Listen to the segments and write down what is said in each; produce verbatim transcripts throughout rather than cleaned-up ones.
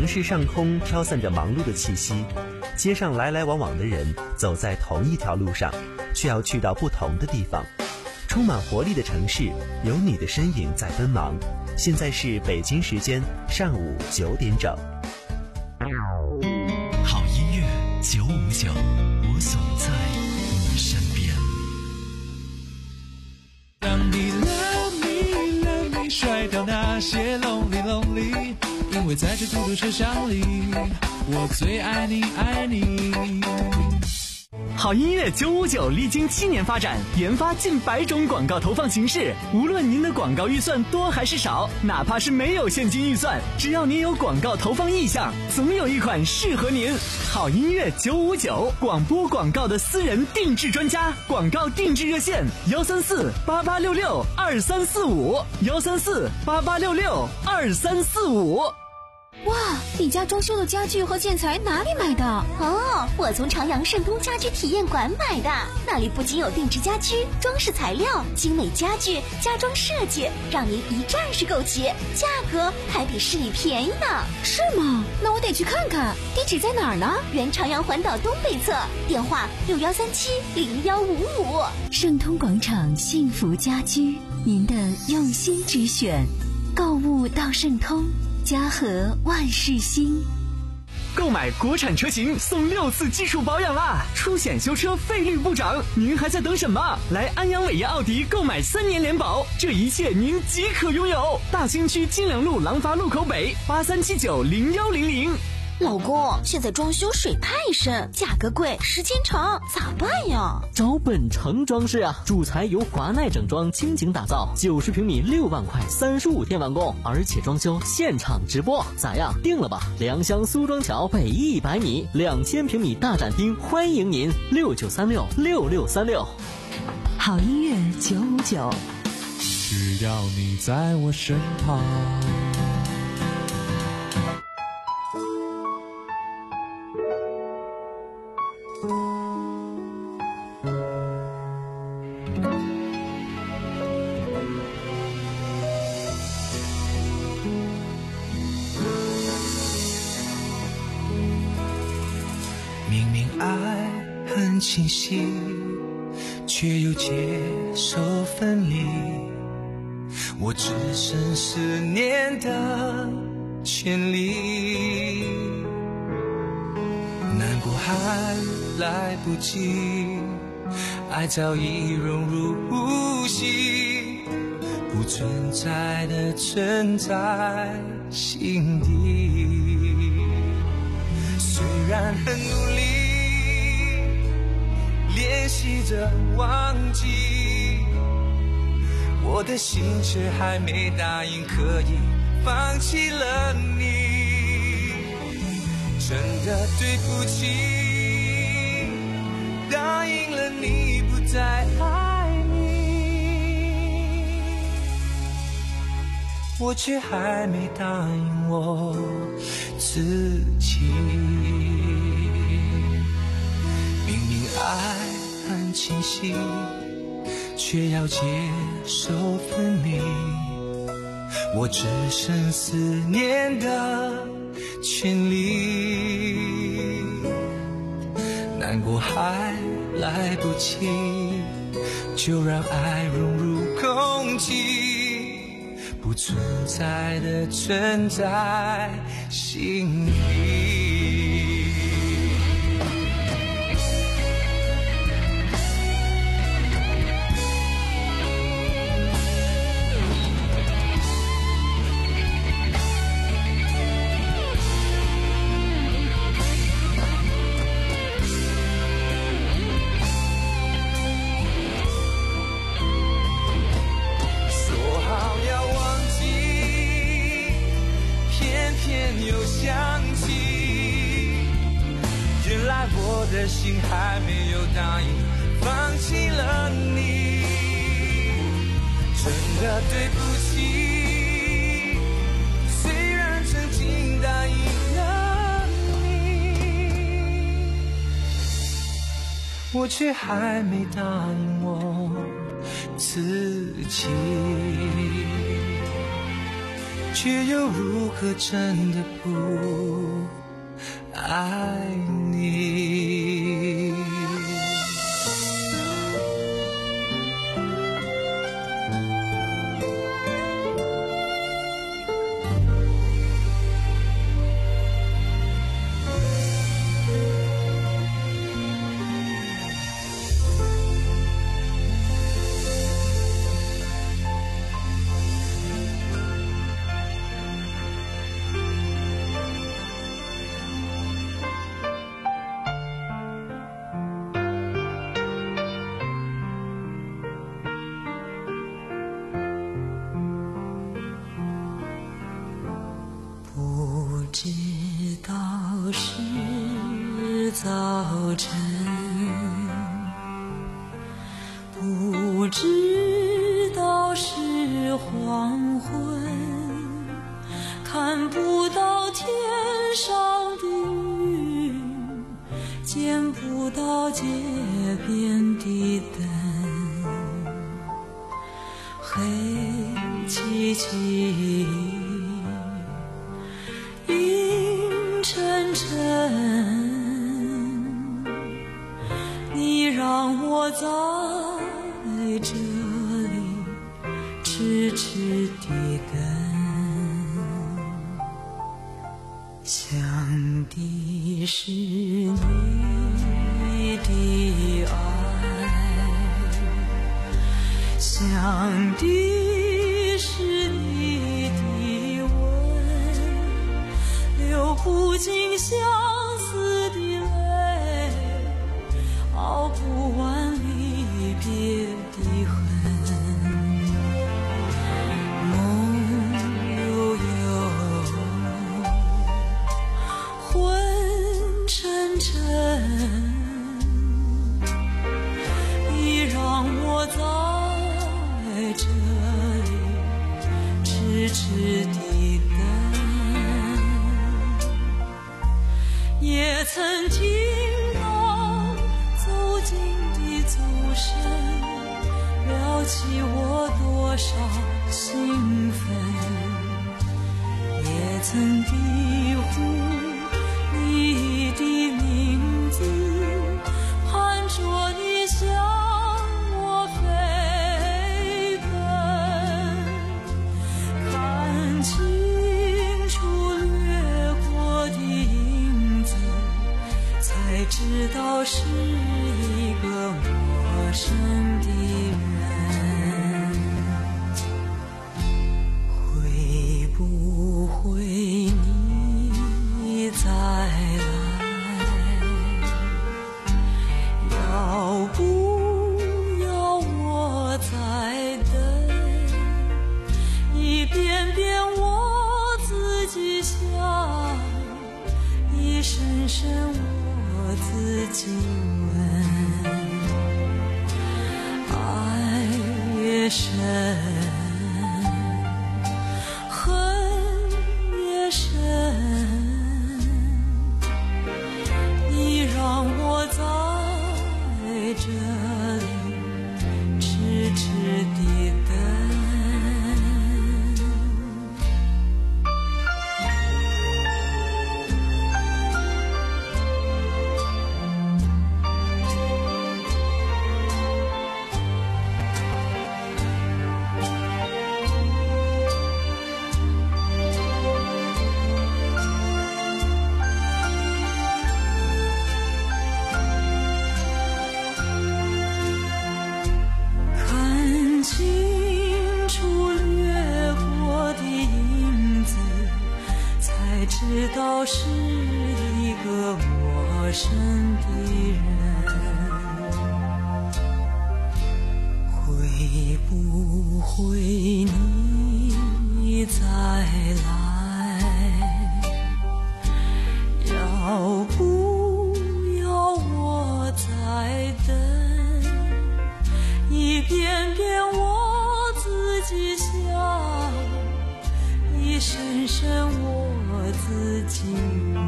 城市上空飘散着忙碌的气息，街上来来往往的人走在同一条路上，却要去到不同的地方。充满活力的城市，有你的身影在奔忙。现在是北京时间上午九点整。 好音乐九五九，我总在你身边。 当你 love me love me 甩掉那些 lonely lonely， 因为在这嘟嘟车厢里，我最爱你爱你。 好音乐九五九历经七年发展，研发近百种广告投放形式。无论您的广告预算多还是少，哪怕是没有现金预算，只要您有广告投放意向，总有一款适合您。好音乐九五九，广播广告的私人定制专家，广告定制热线幺三四八八六六二三四五幺三四八八六六二三四五。 哇，你家装修的家具和建材哪里买的？ 哦，我从长阳盛通家居体验馆买的，那里不仅有定制家居、装饰材料、精美家具、家装设计，让您一站式购齐，价格还比市里便宜呢。 是吗？那我得去看看。地址在哪儿呢？ 原长阳环岛东北侧，电话六幺三七零幺五五。 盛通广场幸福家居，您的用心之选，购物到盛通。家和万事兴。 购买国产车型送六次基础保养啦，出险修车费率不涨，您还在等什么？来安阳伟业奥迪购买三年联保，这一切您即可拥有。大兴区金良路廊坊路口北八三七九零幺零零。 老公，现在装修水太深，价格贵，时间长，咋办呀？ 找本城装饰啊，主材由华奈整装倾情打造，九十平米六万块，三十五天完工，而且装修现场直播，咋样？定了吧？良乡苏庄桥北一百米，两千平米大展厅，欢迎您，六九三六六六三六。 好音乐九五九， 只要你在我身旁。 明明爱很清晰，却又接受分离，我只剩思念的权利。难过还来不及，爱早已融入呼吸，不存在的存在心底。虽然很努力练习着忘记，我的心却还没答应可以放弃了你。真的对不起，答应了你不再爱你，我却还没答应我自己。明明爱很清晰，却要接受分离，我只剩思念的权利。难过还来不及，就让爱融入空气，不存在的存在心里。我的心还没有答应放弃了你，真的对不起，虽然曾经答应了你，我却还没答应我自己。 却又如何真的不爱你？ 早晨，不知道是黄昏，看不到天上的云，见不到街边的灯，黑漆漆，阴沉沉。让我在这里痴痴地等，想的是你的爱，想的是你的吻，流不尽相思的泪，熬不完离别的恨，梦悠悠，昏沉沉，你让我在这里痴痴地等，也曾听走神，撩起我多少兴奋，也曾低呼你的名字，盼着你向我飞奔，看清楚掠过的影子，才知道是一个陌生的人，会不会你再来？要不要我再等？一遍遍我自己想，一声声我自己问。越深，恨越深，你让我在这里痴痴地等。知道是一个陌生的人，会不会你再来？要不要我再等？一遍遍我自己想，一声声我自己问，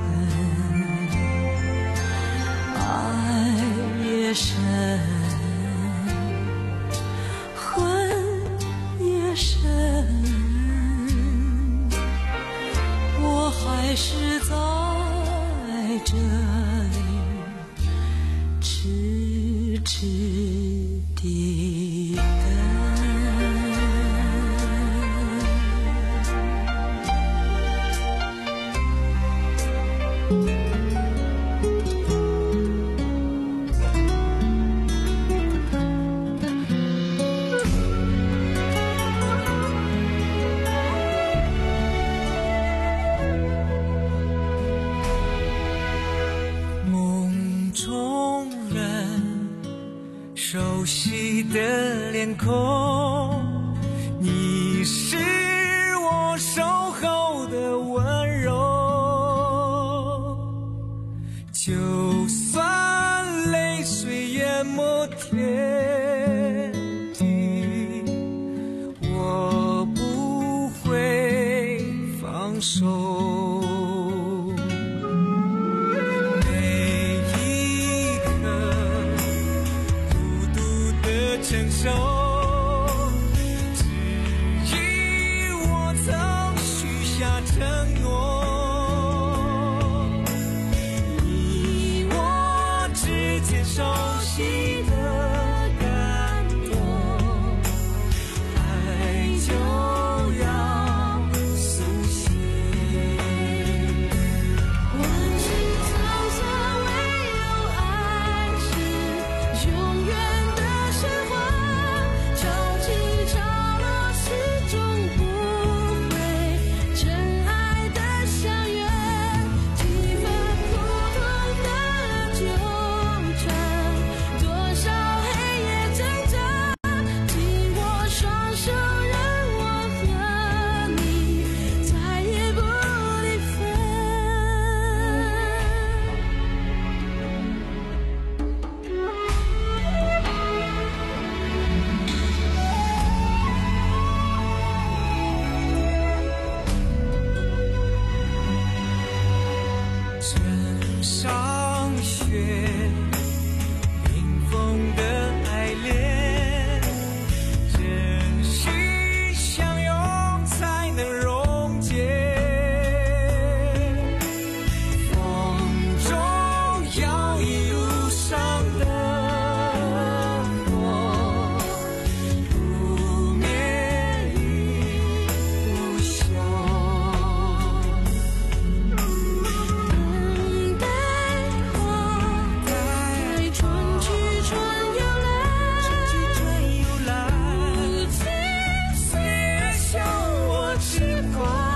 爱越深，恨越深， 空，你是我守候的温柔，就算泪水淹没天地，我不会放手。承受，只因我曾许下承诺，你我之间熟悉的感动，爱就要苏醒。 万水沧桑唯有爱是永远的神话。潮起潮落始终不会，真爱的相约，几分苦痛的纠缠，多少黑夜挣扎，紧握双手让我和你再也不离分。 枕上雪，冰封的爱恋，真心相拥才能溶解。风中摇曳路上的火，不灭亦不休。 等待花在春去春又来，不计岁月笑我痴狂，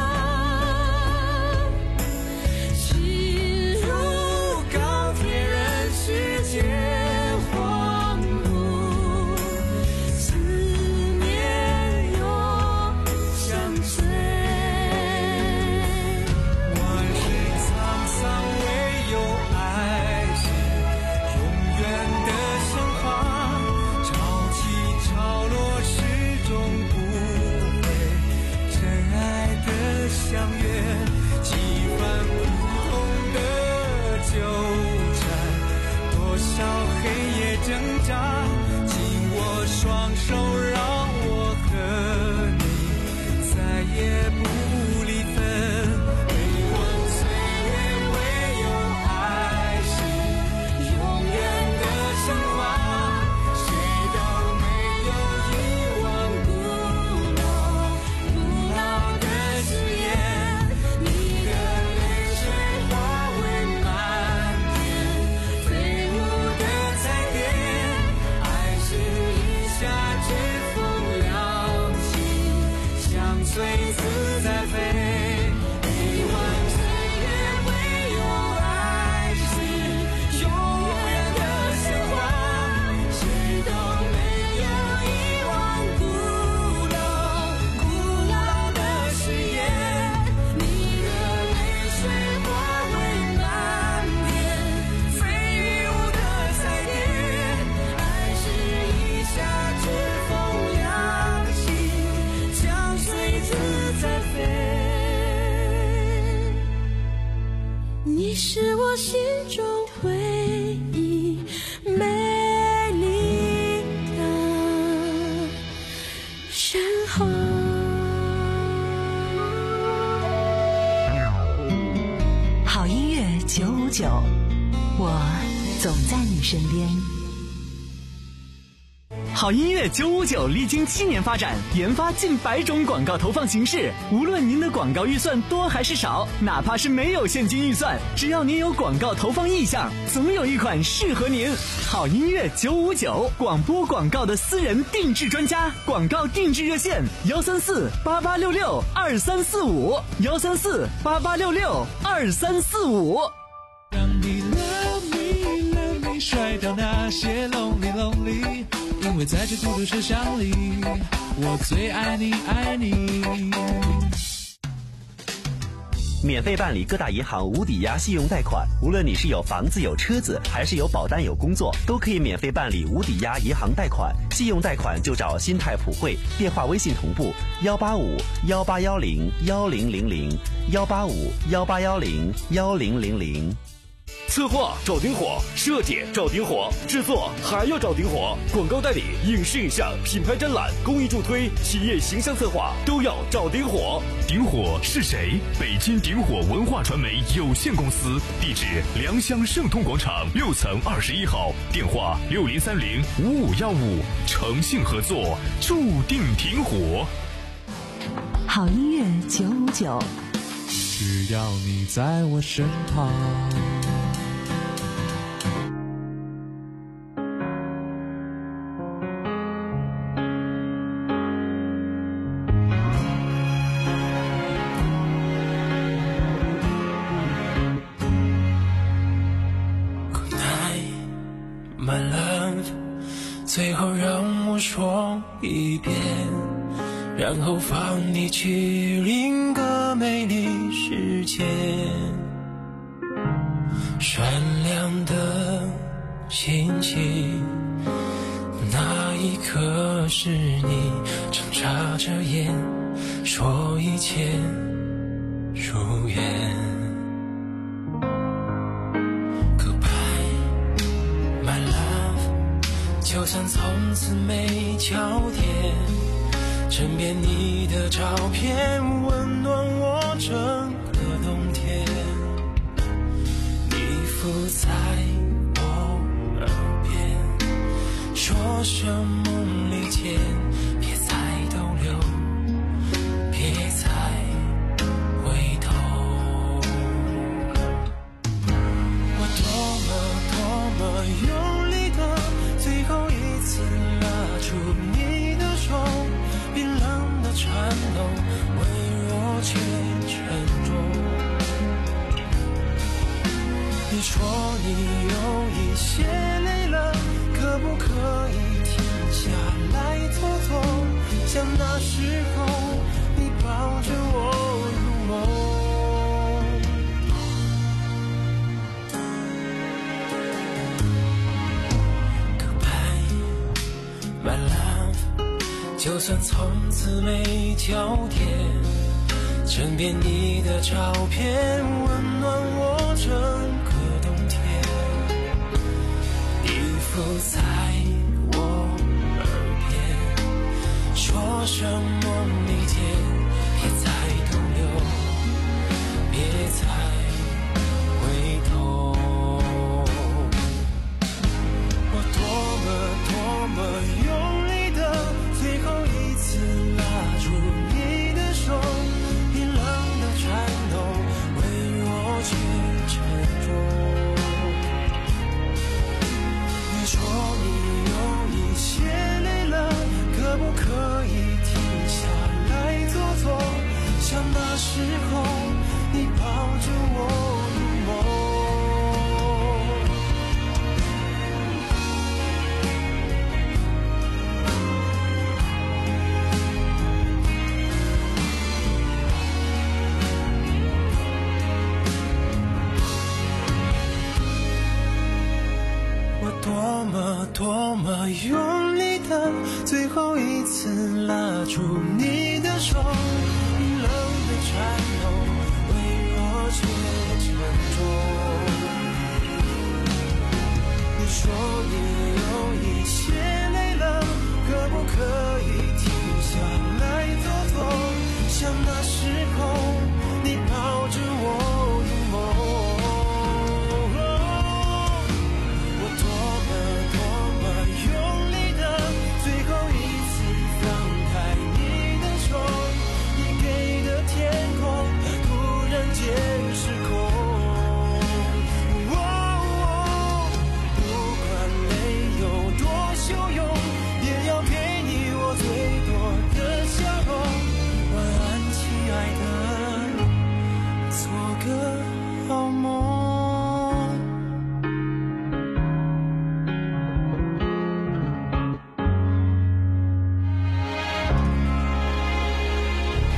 心如钢铁任世界荒芜，思念又相随。 万水沧桑唯有爱是永远的神话，潮起潮落始终不会，真爱的相约，几番不同的纠缠，多少黑夜挣扎，紧握双手让我和你再也不离分。回望岁月，唯有爱是永远的神话，谁都没有遗忘古老古老的誓言。你的泪水化为漫天飞舞的彩蝶，爱是一夏之风凉气，相随自在飞。一万岁月，唯有爱是永远的神话，谁都没有遗忘古老古老的誓言。你的泪水化为漫天飞舞的彩蝶，爱是一夏之风凉气，相随自在飞。 你是我心中唯一美丽的神话。 好音乐九五九，我总在你身边。 好音乐九五九历经七年发展，研发近百种广告投放形式。无论您的广告预算多还是少，哪怕是没有现金预算，只要您有广告投放意向，总有一款适合您。好音乐九五九，广播广告的私人定制专家，广告定制热线：幺三四八八六六二三四五，幺三四八八六六二三四五。 让你 love me love me 甩掉那些 lonely lonely。 因为在这孤独车厢里，我最爱你爱你。 免费办理各大银行无抵押信用贷款，无论你是有房子有车子，还是有保单有工作，都可以免费办理无抵押银行贷款。信用贷款就找新泰普惠，电话微信同步幺八五幺八幺零幺零零零幺八五幺八幺零幺零零零。 策划找顶火，设计找顶火，制作还要找顶火，广告代理、影视影像、品牌展览、公益助推、企业形象策划都要找顶火。 顶火是谁？北京顶火文化传媒有限公司，地址良乡盛通广场六层二十一号，电话六零三零五五幺五，诚信合作，注定顶火。 好音乐九五九， 只要你在我身旁。 My love， 最后让我说一遍，然后放你去另个美丽世界。善良的心情，那一刻是你睁眨着眼，说一切如愿。就算从此没交点，枕边你的照片温暖我整个冬天。你附在我耳边，说声梦里见，别再逗留，别再回头。我多么多么用力的最后一次拉住你的手，冰冷的颤抖，微弱却沉重。你说你有一些累了，可不可以停下来坐坐，像那时候你抱着我入梦。My love， 就算从此没交点，枕边你的照片温暖我整个冬天。你附在我耳边，说声梦里见，别再逗留，别再回头。我多么多么用力的最后一次拉住你的手，冰冷的颤抖，微弱却沉重。你说你有一些累了，可不可以停下来坐坐，像那时候你抱着我入梦。多么多么用力的最后一次拉住你的手，冰冷的颤抖，微弱却沉重。你说你有一些累了，可不可以停下来坐坐，像那时候你抱着我入梦。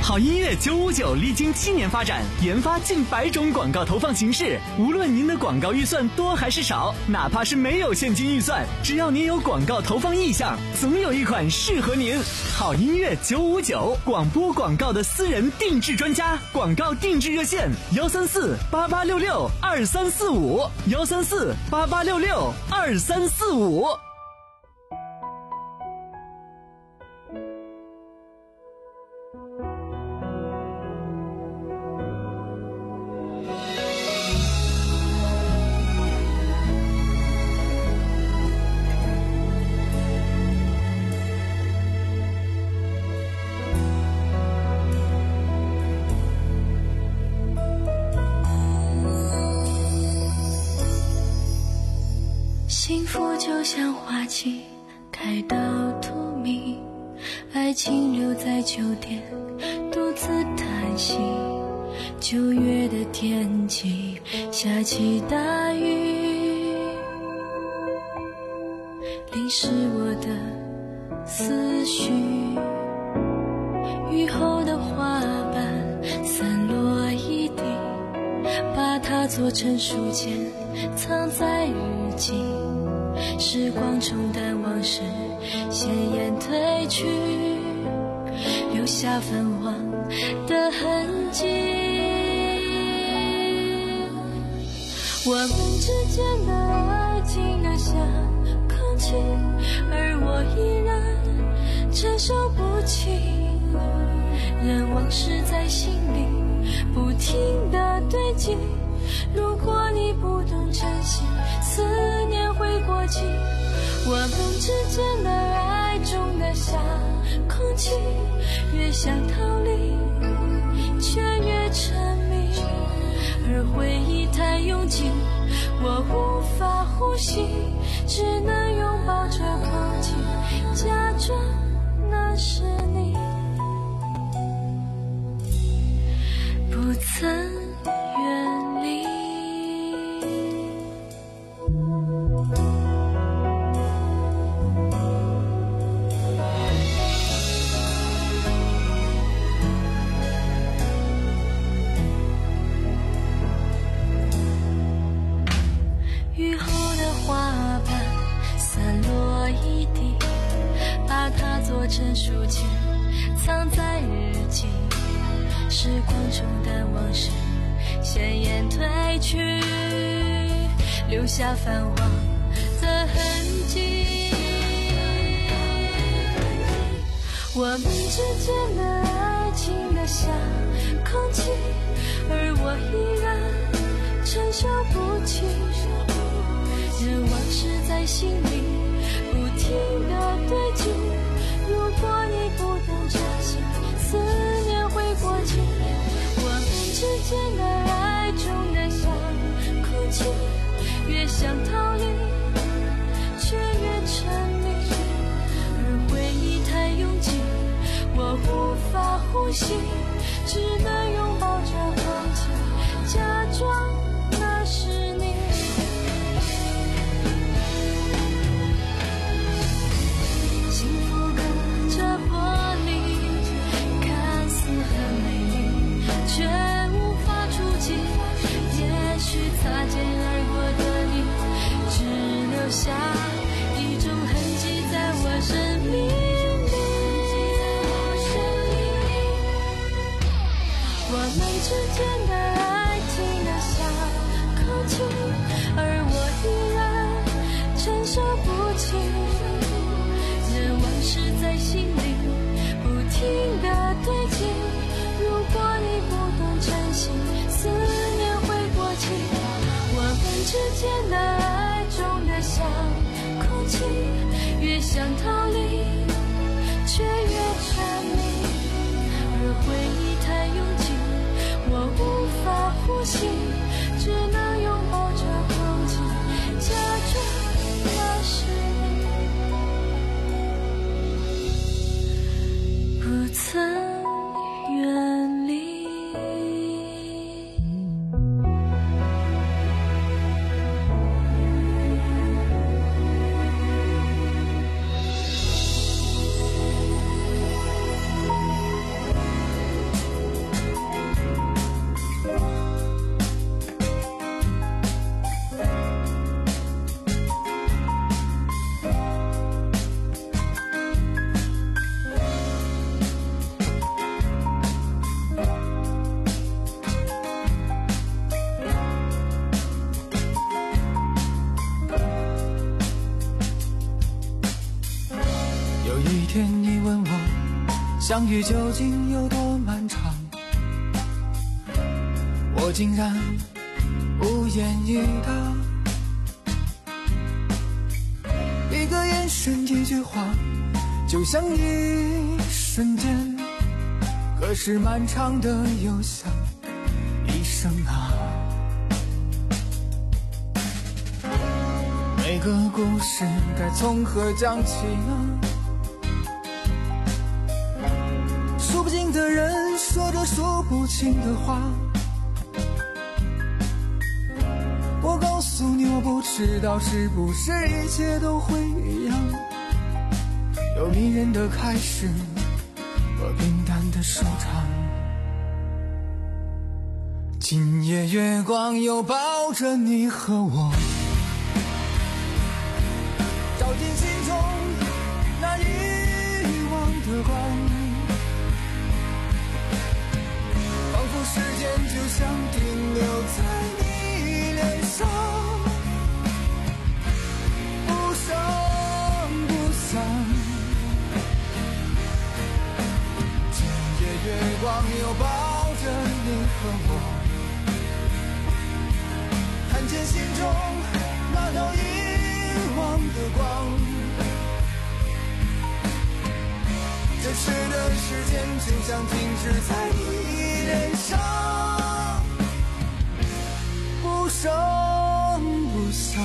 好音乐九五九历经七年发展，研发近百种广告投放形式。无论您的广告预算多还是少，哪怕是没有现金预算，只要您有广告投放意向，总有一款适合您。好音乐九五九，广播广告的私人定制专家，广告定制热线：幺三四八八六六二三四五，幺三四八八六六二三四五。 幸福就像花期开到荼蘼，爱情留在酒店独自叹息。九月的天气下起大雨，淋湿我的思绪。雨后的花瓣散落一地，把它做成书签藏在日记。时光冲淡往事，鲜艳褪去，留下泛黄的痕迹。我们之间的爱静得像空气，而我依然承受不起。任往事在心里不停地堆积，如果你不懂珍惜，思念会过期。我们之间的爱重得像空气，越想逃离却越沉迷，而回忆太拥挤，我无法呼吸，只能拥抱着空气，假装那是你，不曾远离。雨后的花瓣散落一地，把它做成书签藏在日记。时光冲淡往事，鲜艳褪去，留下泛黄的痕迹。我们之间的爱情得像空气，而我依然承受不起。任往事在心里不停地堆积，如果你不懂珍惜，思念会过期。我们之间的爱重得像空气，越想逃离却越沉迷，而回忆太拥挤，我无法呼吸，只能拥抱着空气，假装那是你。幸福隔着玻璃，看似很美丽，却无法触及。也许擦肩而过的你，只留下一种痕迹在我生命里。我们之间的爱情得像空气，而我依然承受不起。任往事在心里不停地堆积，如果你不懂珍惜，思念会过期。我们之间的爱重得像空气，越想逃离却越沉迷，而回忆太拥挤，我无法呼吸，只能拥抱着空气，假装那是你，不曾远离。 相遇究竟有多漫长，我竟然无言以答。一个眼神，一句话，就像一瞬间，可是漫长的又像一生啊。每个故事该从何讲起呢？数不尽的人说着说不清的话，我告诉你，我不知道是不是一切都会一样，有迷人的开始和平淡的收场。今夜月光又抱着你和我，照进心中那遗忘的光，仿佛时间就像停留在你脸上，不声不响。今夜月光又抱着你和我，看见心中那道遗忘的光，这时的时间就像停止在你脸上，不声不响。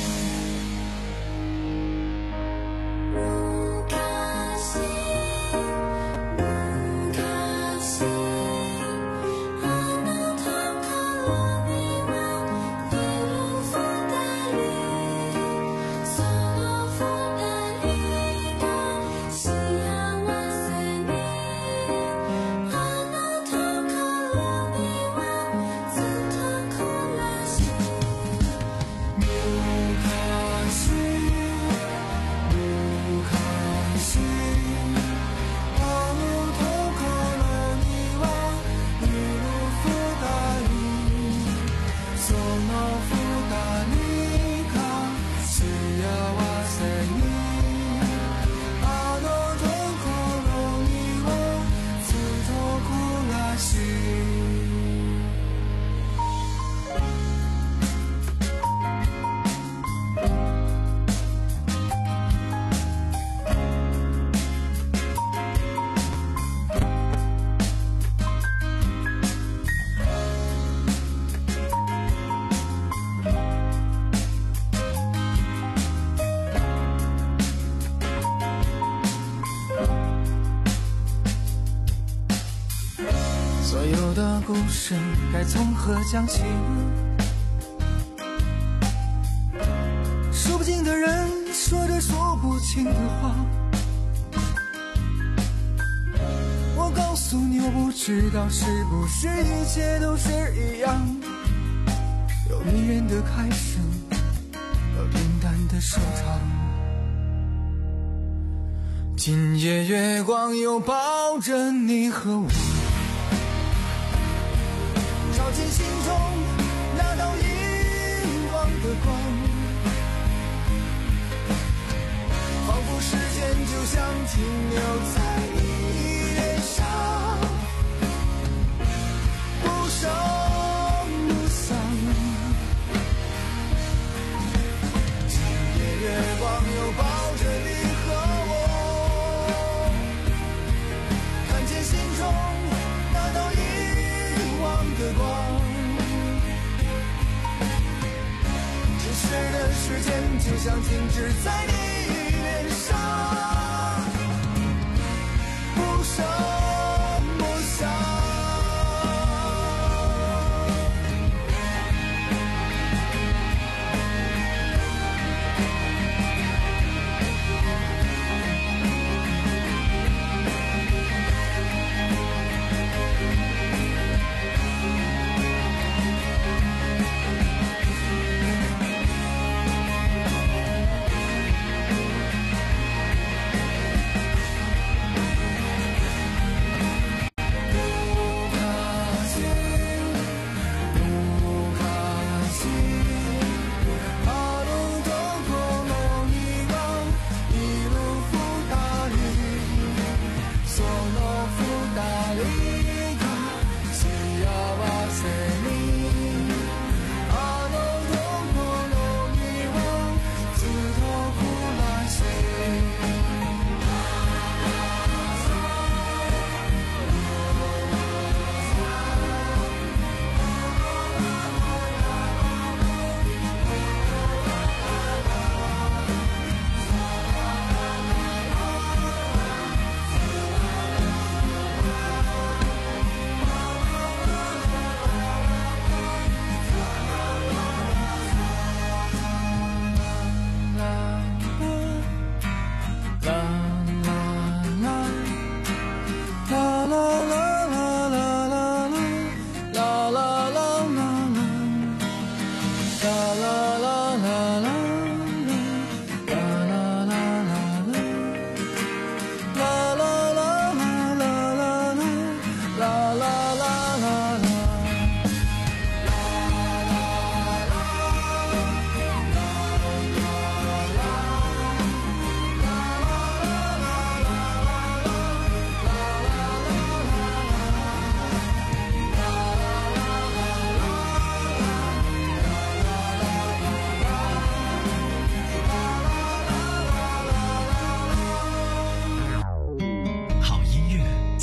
所有的故事该从何讲起呢？数不尽的人说着说不清的话，我告诉你，我不知道是不是一切都是一样，有迷人的开始和平淡的收场。今夜月光又抱着你和我，照进心中那道遗忘的光，仿佛时间就像停留在你脸上，不声不响。今夜月光又抱着你和我，看见心中那道遗忘的光，只是的时间就像停止在你脸上，不声不响。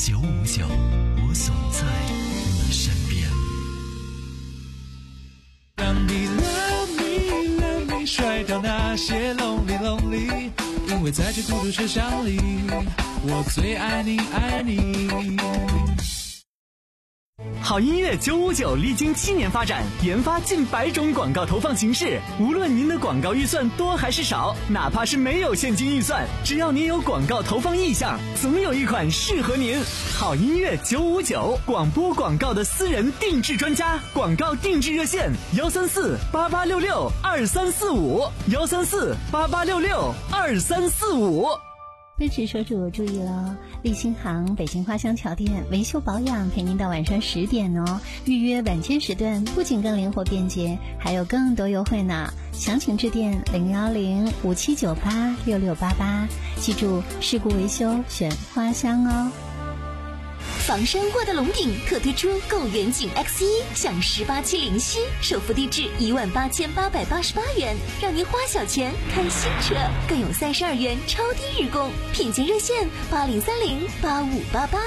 九五九，我总在你身边。 当你 love me love me 甩掉那些 lonely lonely， 因为在这孤独车厢里，我最爱你爱你。 好音乐九五九历经七年发展，研发近百种广告投放形式。无论您的广告预算多还是少，哪怕是没有现金预算，只要您有广告投放意向，总有一款适合您。好音乐九五九，广播广告的私人定制专家，广告定制热线：幺三四八八六六二三四五，幺三四八八六六二三四五。 奔驰车主注意了，立新行北京花乡桥店维修保养陪您到晚上十点哦。预约晚间时段不仅更灵活便捷，还有更多优惠呢。详情致电零幺零五七九八六六八八，记住事故维修选花乡哦。 房山沃德龙顶特推出购远景 X 一 享十八期零息，首付低至一万八千八百八十八元，让您花小钱看新车，更有三十二元超低日供，品鉴热线八零三零八五八八。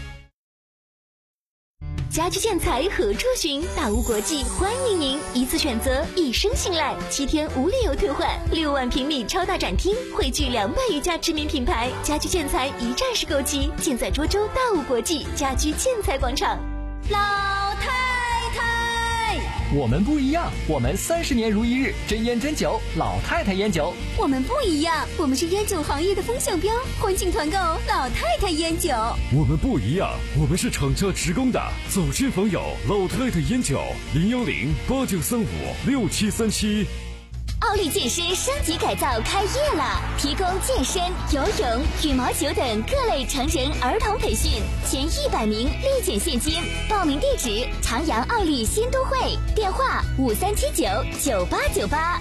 家居建材何处寻？大屋国际欢迎您，一次选择，一生信赖，七天无理由退换，六万平米超大展厅，汇聚两百余家知名品牌，家居建材一站式购齐，尽在涿州大屋国际家居建材广场。老太太， 我们不一样，我们三十年如一日，真烟真酒，老太太烟酒。 我们不一样，我们是烟酒行业的风向标，欢庆团购老太太烟酒。 我们不一样，我们是厂家职工的，走亲访友，老太太烟酒，零幺零八九三五六七三七。 奥利健身升级改造开业了，提供健身、游泳、羽毛球等各类成人儿童培训，前一百名立减现金。报名地址：长阳奥利新都会，电话五三七九九八九八。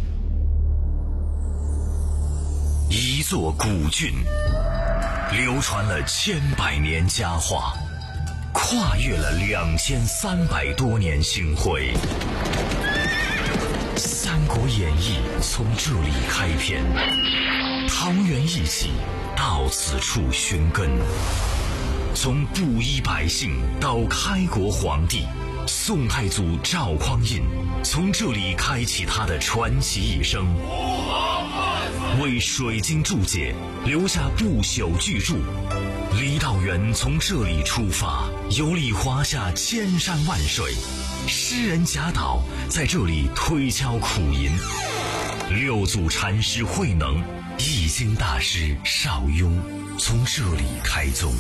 一座古郡，流传了千百年佳话，跨越了两千三百多年星辉。《三国演义》从这里开篇，桃园一起到此处寻根。从布衣百姓到开国皇帝，宋太祖赵匡胤从这里开启他的传奇一生，为水晶注解留下不朽巨著。郦道元从这里出发，游历华夏千山万水。诗人贾岛在这里推敲苦吟，六祖禅师慧能、易经大师邵雍从这里开宗。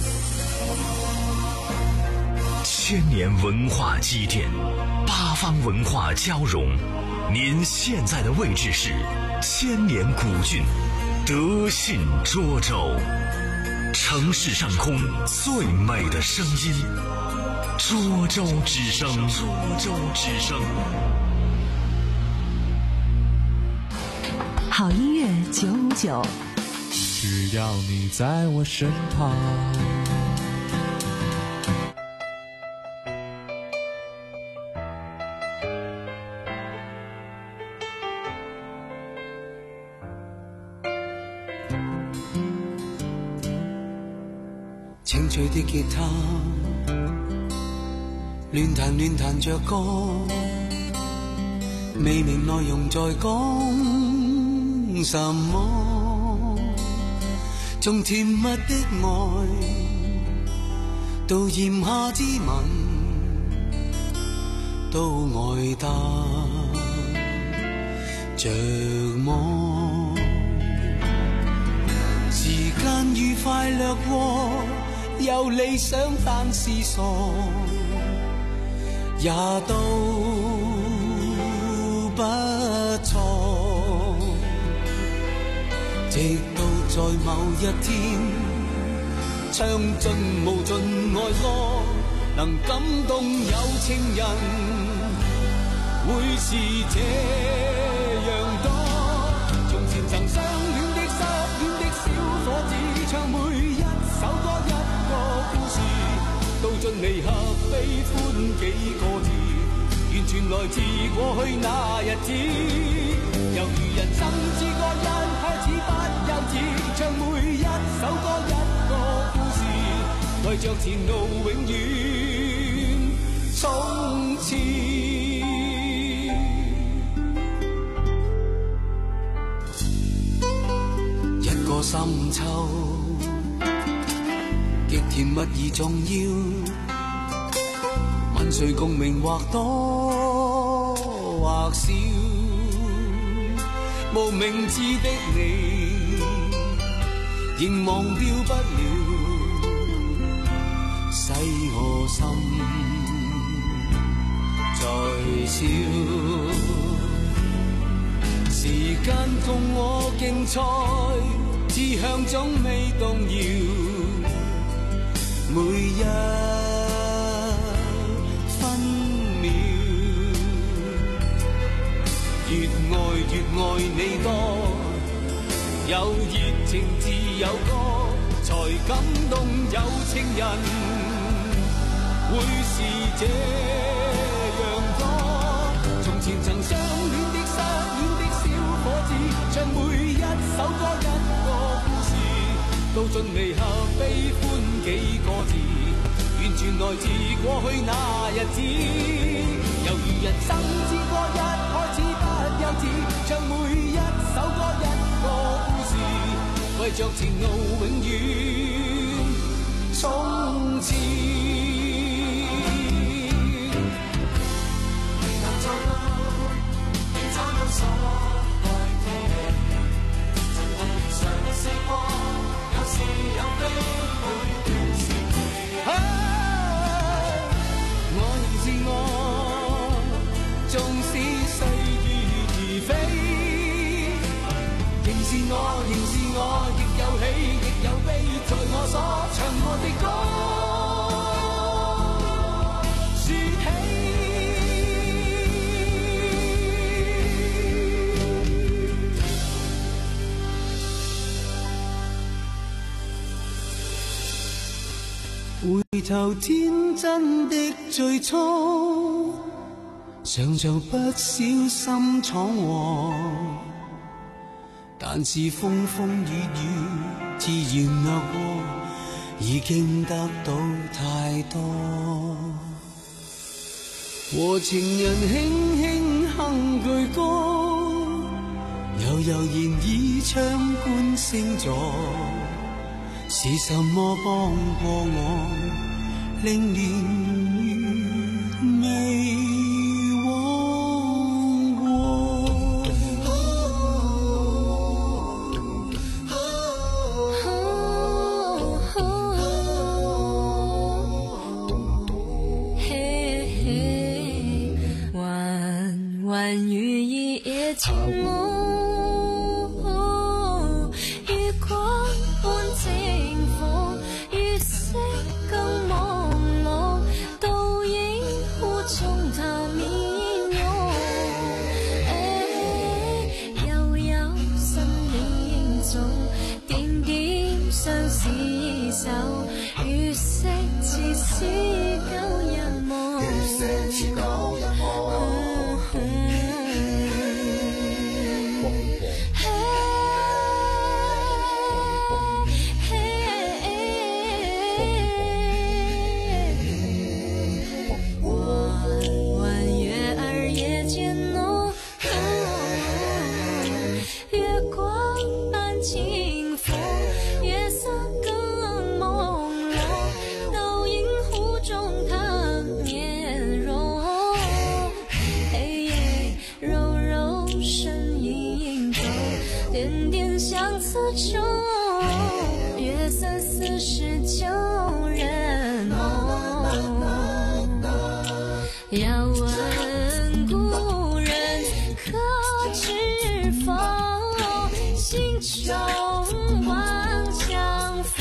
千年文化积淀，八方文化交融。您现在的位置是千年古郡德信涿州，城市上空最美的声音。涿州之声，涿州之声。 好音乐九五九， 只要你在我身旁。 清脆的吉他亂彈亂彈着歌，未明內容在講什麼，從甜蜜的愛到炎夏之吻，都愛得着麼。時間愉快掠過，有理想但是傻，也都不錯。直到在某一天，唱盡無盡愛歌，能感動有情人，會是這樣多。從前曾相戀的失戀的小伙子，唱每一首歌一個故事，到盡離合悲歡幾個字，完全來自過去那日子。猶如人生之歌一開始不幼稚，唱每一首歌一個故事，來为着前路永远冲刺。一个深秋，极甜蜜而重要，问谁共鸣或多或少，无名字的你，仍忘掉不了，使我心在笑。时间共我竞赛，志向总未动摇，每一分秒，越爱越爱你多，有热情自有歌，才感动有情人会是这样多。从前曾相恋的失恋的小伙子，唱每一首歌一个故事，到尽离合悲欢几个字，完全来自过去那日子。犹如人生之歌一开始不幼稚，唱每一首歌一个故事，为着前路永远冲刺。所愛的你，曾共嘗試過，有是有非，每段時期。啊，我仍是我，縱使歲月如飛，仍是我，仍是我，亦有喜亦有悲，在我所唱過的歌，說起。回頭天真的最初，常常不小心闖禍，但是風風雨雨自然掠過，已經得到太多。和情人輕輕哼句歌，悠悠然倚窗觀星座，是什麼幫過我，令年月未忘過。 嘿嘿，弯弯雨一夜静默。月色似似舊日夢，月色似舊日夢。弯月儿夜渐浓，月光伴清风，月色更。相思中，月色似是旧人梦。要问故人可知否？心中望相逢。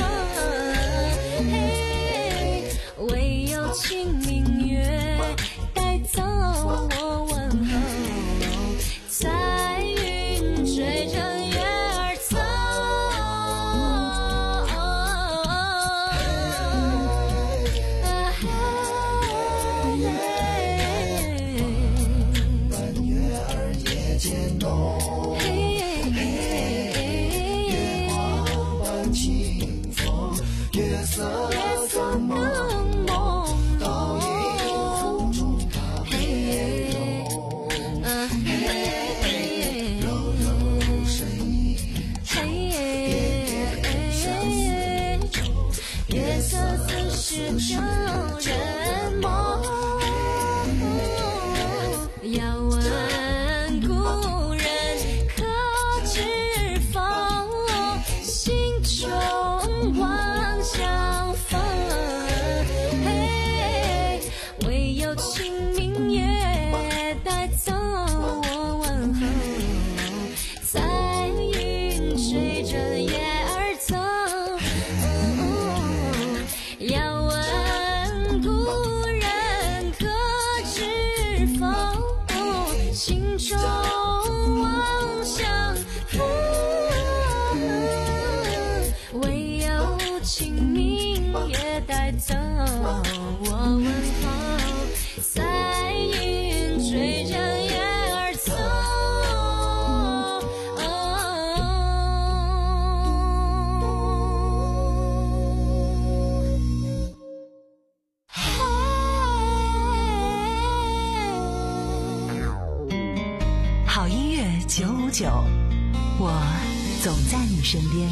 唯有清明月带走我问候，彩云追着。月光伴清风，月色。 好音乐九五九，我总在你身边。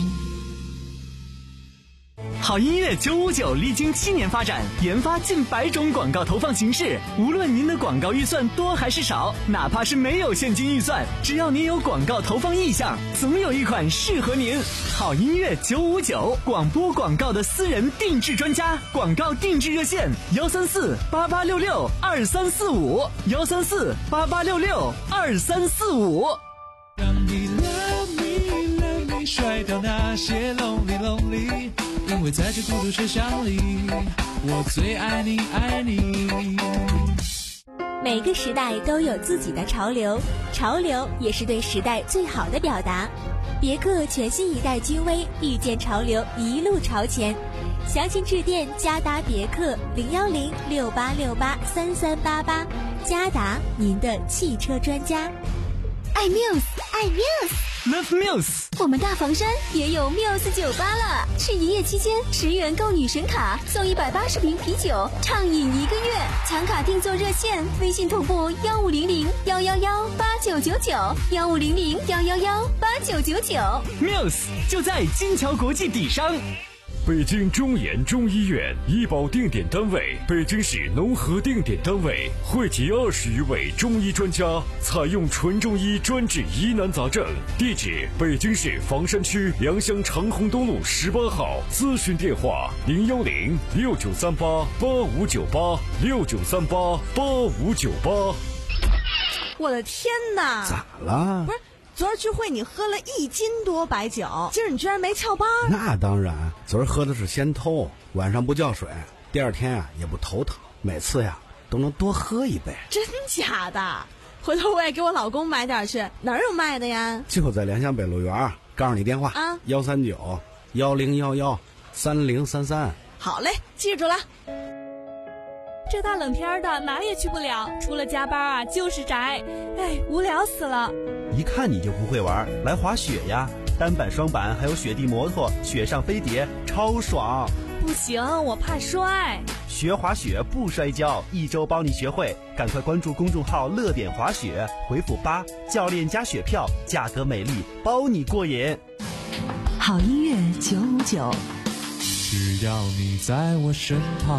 好音乐九五九历经七年发展，研发近百种广告投放形式。无论您的广告预算多还是少，哪怕是没有现金预算，只要您有广告投放意向，总有一款适合您。好音乐九五九，广播广告的私人定制专家，广告定制热线：幺三四八八六六二三四五，幺三四八八六六二三四五。 让你 love me love me 甩掉那些 lonely lonely， 因为在这孤独车厢里，我最爱你爱你。 每个时代都有自己的潮流，潮流也是对时代最好的表达。别克全新一代君威，遇见潮流，一路朝前。详情致电嘉达别克零幺零六八六八三三八八，嘉达您的汽车专家。 爱 Muse， 爱 Muse，Love Muse。 我们大房山也有 Muse 酒吧了，是营业期间十元购女神卡送一百八十瓶啤酒，畅饮一个月。抢卡订座热线：微信同步幺五零零幺幺幺八九九九，幺五零零幺幺幺八九九九。 Muse 就在金桥国际底商。 北京中研中医院医保定点单位，北京市农合定点单位，汇集二十余位中医专家，采用纯中医专治疑难杂症。地址：北京市房山区良乡长虹东路十八号。咨询电话：零幺零六九三八八五九八六九三八八五九八。 我的天哪！ 咋了？ 不是。昨儿聚会你喝了一斤多白酒，今儿你居然没翘班？ 那当然，昨儿喝的是仙偷，晚上不叫水，第二天啊也不头疼，每次呀都能多喝一杯。 真假的？回头我也给我老公买点去，哪儿有卖的呀？ 就在良乡北路园，告诉你电话啊，幺三九幺零幺幺三零三三。 好嘞，记住了。 这大冷天的哪也去不了，除了加班啊就是宅，哎，无聊死了。 一看你就不会玩，来滑雪呀！单板、双板还有雪地摩托、雪上飞碟，超爽！ 不行，我怕摔。 学滑雪不摔跤，一周帮你学会。赶快关注公众号“乐点滑雪”，回复八，教练加雪票，价格美丽，包你过瘾。 好音乐九五九， 只要你在我身旁。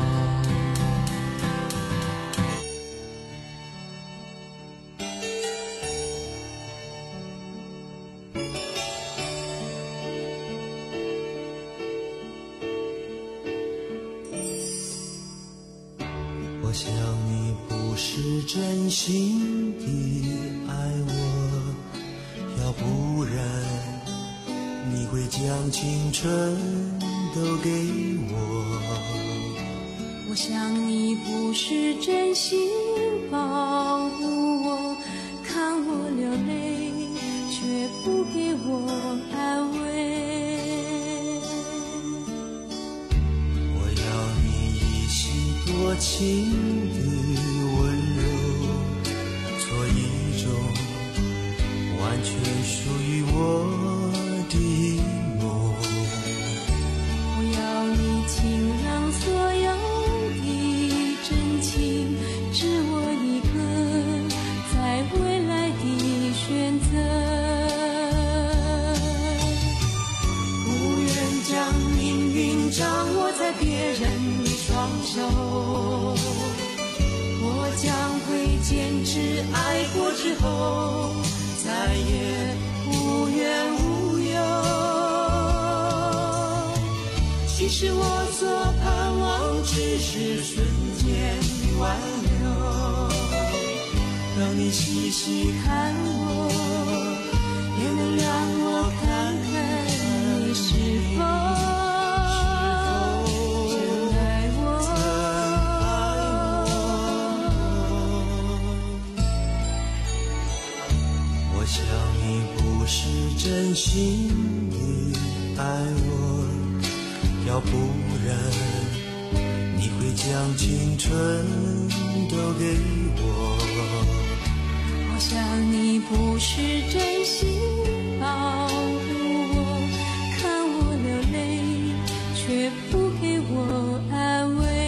我想你不是真心的爱我，要不然你会将青春都给我。 我想你不是真心保护我，看我流泪却不给我安慰。 我要你一心多情的温柔，做一种完全属于我的梦。 我要你尽量做手，我将会坚持，爱过之后再也无怨无忧。其实我所盼望只是瞬间的挽留，让你细细看我，也能让我看看你是否真心的爱我，要不然你会将青春都给我。我想你不是真心保护我，看我流泪却不给我安慰。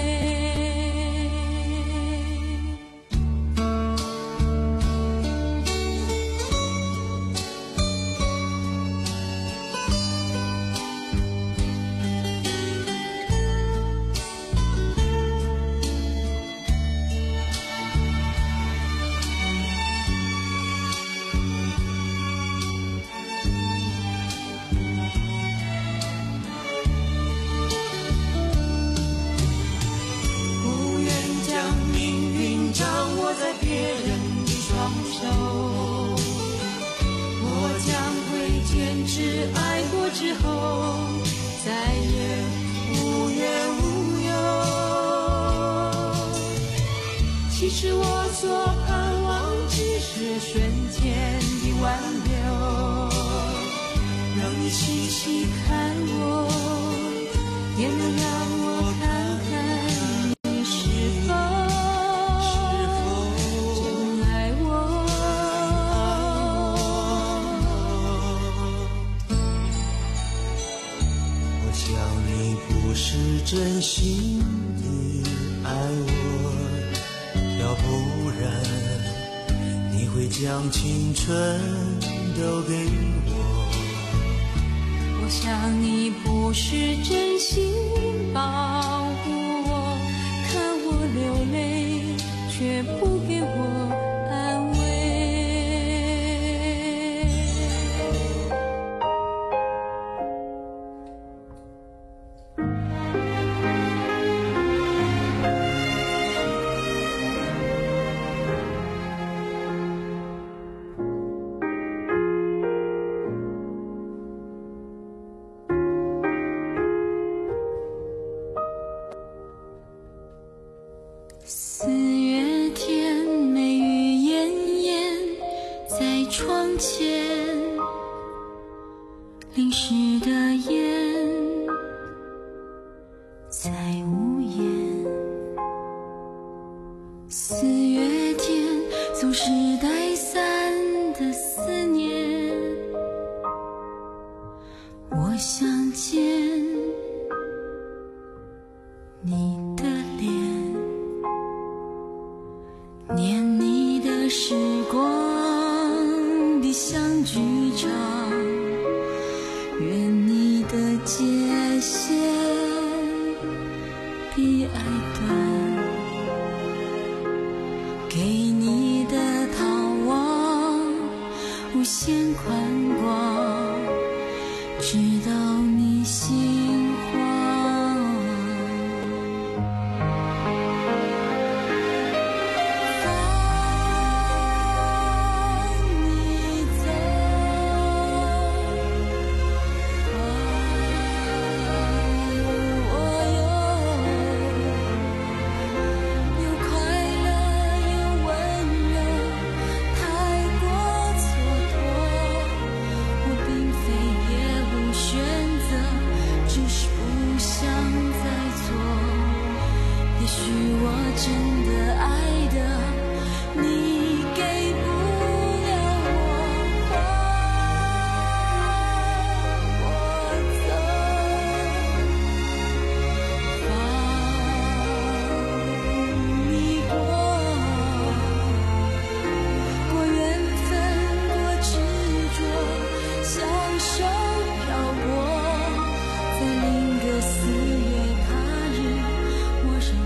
真心的爱我，要不然你会将青春都给我。我想你不是真心保护我，看我流泪却不给我安慰。四月天，梅雨炎炎，在窗前淋湿的眼，在屋檐。四月天，总是带伞的思念，我想见你的脸。念你的时光的相聚场，愿你的界限比爱短，给你的逃亡无限宽广，直到你心慌。四月他日，陌生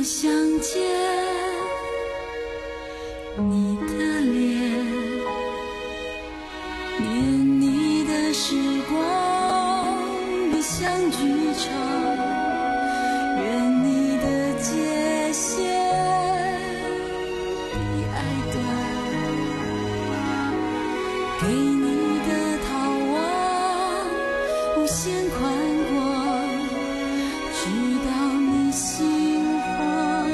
相见，你的脸，念你的时光里相聚场，愿你的界限比爱短，给你的逃亡无限宽广，直到你心慌。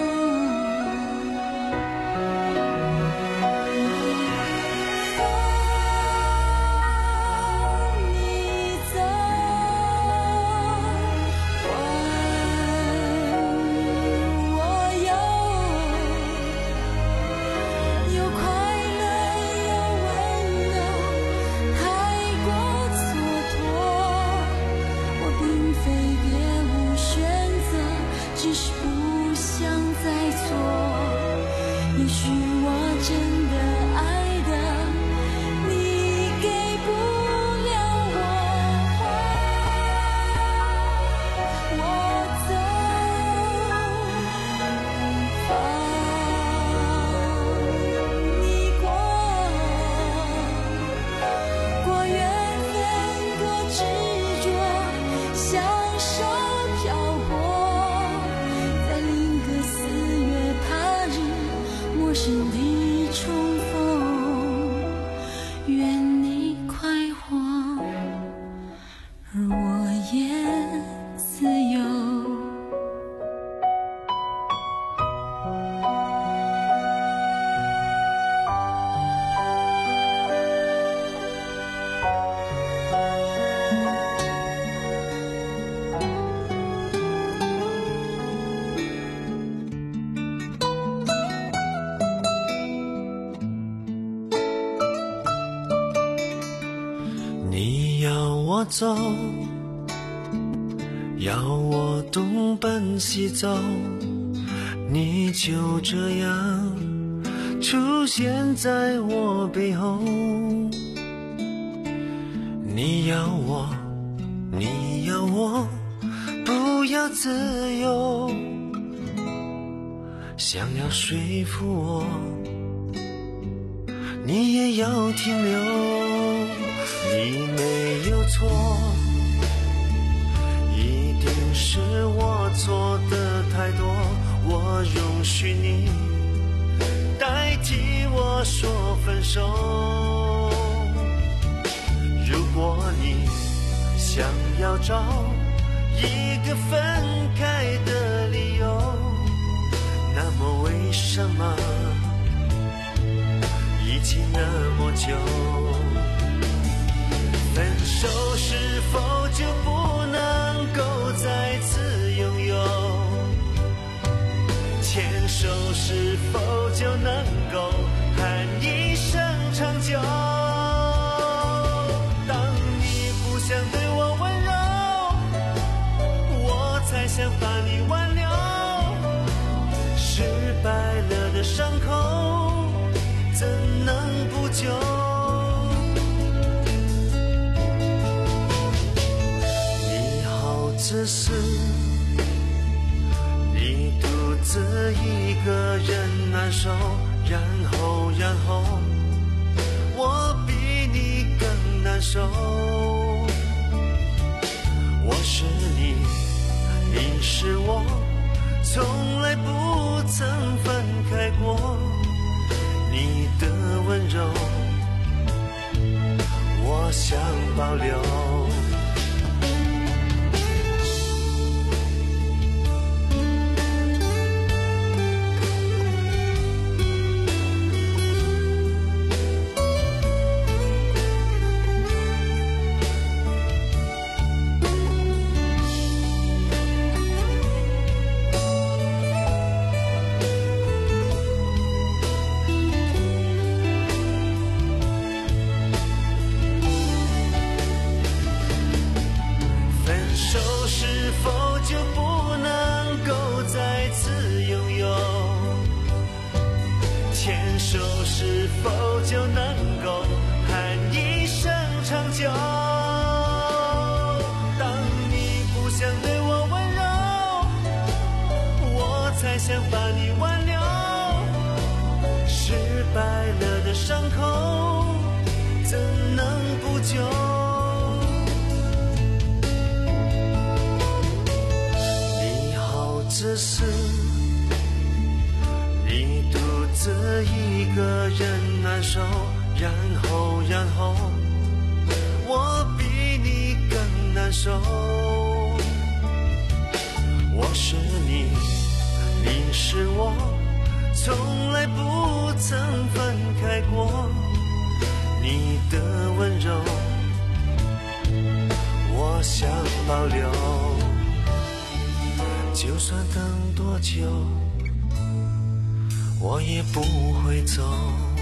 你要我走，要我东奔西走，你就这样出现在我背后。你要我，你要我不要自由，想要说服我，你也要停留。你没有错，一定是我做的太多，我容许你代替我说分手。如果你想要找一个分开的理由，那么为什么一起那么久？分手是否就不能够再次拥有？牵手是否就能够喊一声长久？当你不想对我温柔，我才想把你挽留。失败了的伤口怎能不救？自私，你独自一个人难受，然后然后我比你更难受。我是你，你是我，从来不曾分开过。你的温柔我想保留。 的事，你独自一个人难受，然后然后我比你更难受。我是你，你是我，从来不曾分开过。你的温柔我想保留，就算等多久我也不会走。